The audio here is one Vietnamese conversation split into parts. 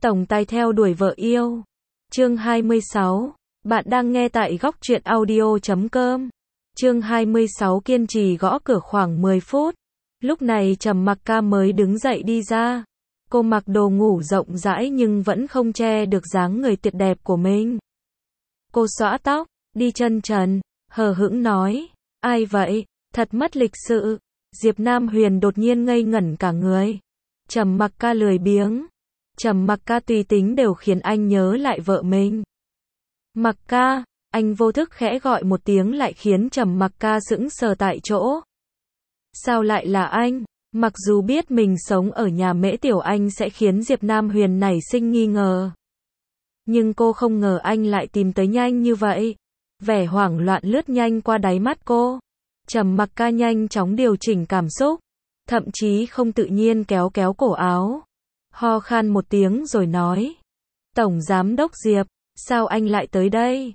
Tổng tài theo đuổi vợ yêu. Chương 26. Bạn đang nghe tại góc truyện audio.com. Chương 26 kiên trì gõ cửa khoảng 10 phút. Lúc này Trầm Mặc Ca mới đứng dậy đi ra. Cô mặc đồ ngủ rộng rãi nhưng vẫn không che được dáng người tuyệt đẹp của mình. Cô xõa tóc, đi chân trần, hờ hững nói, ai vậy, thật mất lịch sự. Diệp Nam Huyền đột nhiên ngây ngẩn cả người. Trầm Mặc Ca lười biếng. Trầm Mặc Ca tùy tính đều khiến anh nhớ lại vợ mình. Mặc Ca, anh vô thức khẽ gọi một tiếng lại khiến Trầm Mặc Ca sững sờ tại chỗ. Sao lại là anh? Mặc dù biết mình sống ở nhà Mễ Tiểu Anh sẽ khiến Diệp Nam Huyền nảy sinh nghi ngờ. Nhưng cô không ngờ anh lại tìm tới nhanh như vậy. Vẻ hoảng loạn lướt nhanh qua đáy mắt cô. Trầm Mặc Ca nhanh chóng điều chỉnh cảm xúc. Thậm chí không tự nhiên kéo kéo cổ áo. Ho khan một tiếng rồi nói. Tổng Giám đốc Diệp, sao anh lại tới đây?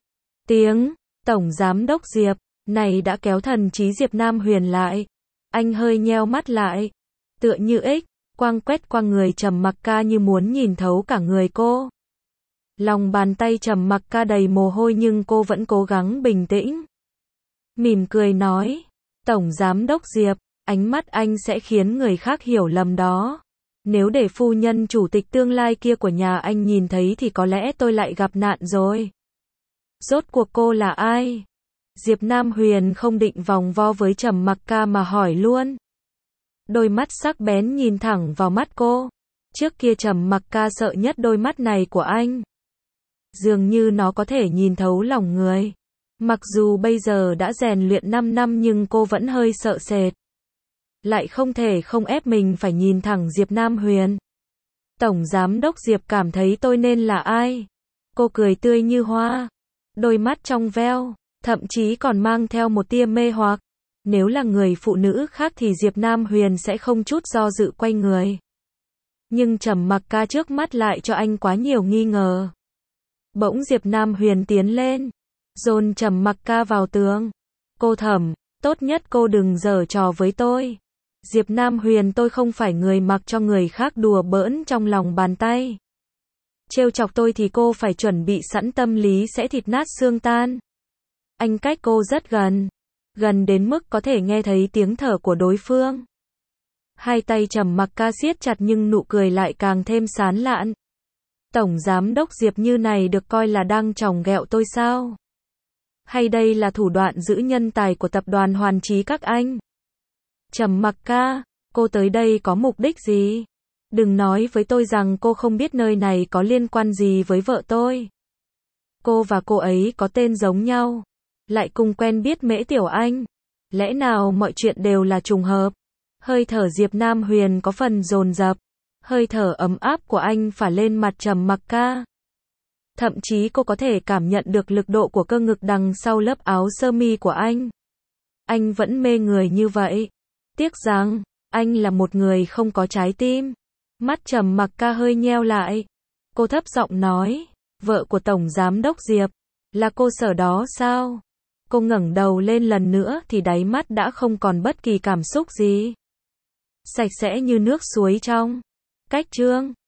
Tổng Giám đốc Diệp, này đã kéo thần trí Diệp Nam Huyền lại. Anh hơi nheo mắt lại. Tựa như quang quét qua người Trầm Mặc Ca như muốn nhìn thấu cả người cô. Lòng bàn tay Trầm Mặc Ca đầy mồ hôi nhưng cô vẫn cố gắng bình tĩnh. Mỉm cười nói. Tổng Giám đốc Diệp, ánh mắt anh sẽ khiến người khác hiểu lầm đó. Nếu để phu nhân chủ tịch tương lai kia của nhà anh nhìn thấy thì có lẽ tôi lại gặp nạn rồi. Rốt cuộc cô là ai? Diệp Nam Huyền không định vòng vo với Trầm Mặc Ca mà hỏi luôn. Đôi mắt sắc bén nhìn thẳng vào mắt cô. Trước kia Trầm Mặc Ca sợ nhất đôi mắt này của anh. Dường như nó có thể nhìn thấu lòng người. Mặc dù bây giờ đã rèn luyện 5 năm nhưng cô vẫn hơi sợ sệt. Lại không thể không ép mình phải nhìn thẳng Diệp Nam Huyền. Tổng Giám đốc Diệp cảm thấy tôi nên là ai? Cô cười tươi như hoa. Đôi mắt trong veo, thậm chí còn mang theo một tia mê hoặc. Nếu là người phụ nữ khác thì Diệp Nam Huyền sẽ không chút do dự quay người. Nhưng Trầm Mặc Ca trước mắt lại cho anh quá nhiều nghi ngờ. Bỗng Diệp Nam Huyền tiến lên, dồn Trầm Mặc Ca vào tường. Cô thầm, tốt nhất cô đừng giở trò với tôi. Diệp Nam Huyền, tôi không phải người mặc cho người khác đùa bỡn trong lòng bàn tay. Trêu chọc tôi thì cô phải chuẩn bị sẵn tâm lý sẽ thịt nát xương tan. Anh cách cô rất gần. Gần đến mức có thể nghe thấy tiếng thở của đối phương. Hai tay Trầm Mặc Ca siết chặt nhưng nụ cười lại càng thêm sán lạn. Tổng Giám đốc Diệp như này được coi là đang chòng ghẹo tôi sao? Hay đây là thủ đoạn giữ nhân tài của tập đoàn Hoàn Chí các anh? Trầm Mặc Ca, cô tới đây có mục đích gì? Đừng nói với tôi rằng cô không biết nơi này có liên quan gì với vợ tôi. Cô và cô ấy có tên giống nhau, lại cùng quen biết Mễ Tiểu Anh. Lẽ nào mọi chuyện đều là trùng hợp? Hơi thở Diệp Nam Huyền có phần dồn dập. Hơi thở ấm áp của anh phả lên mặt Trầm Mặc Ca. Thậm chí cô có thể cảm nhận được lực độ của cơ ngực đằng sau lớp áo sơ mi của anh. Anh vẫn mê người như vậy. Tiếc rằng, anh là một người không có trái tim. Mắt Trầm Mặc Ca hơi nheo lại. Cô thấp giọng nói, vợ của Tổng Giám đốc Diệp, là cô Sở đó sao? Cô ngẩng đầu lên lần nữa thì đáy mắt đã không còn bất kỳ cảm xúc gì. Sạch sẽ như nước suối trong. Cách chương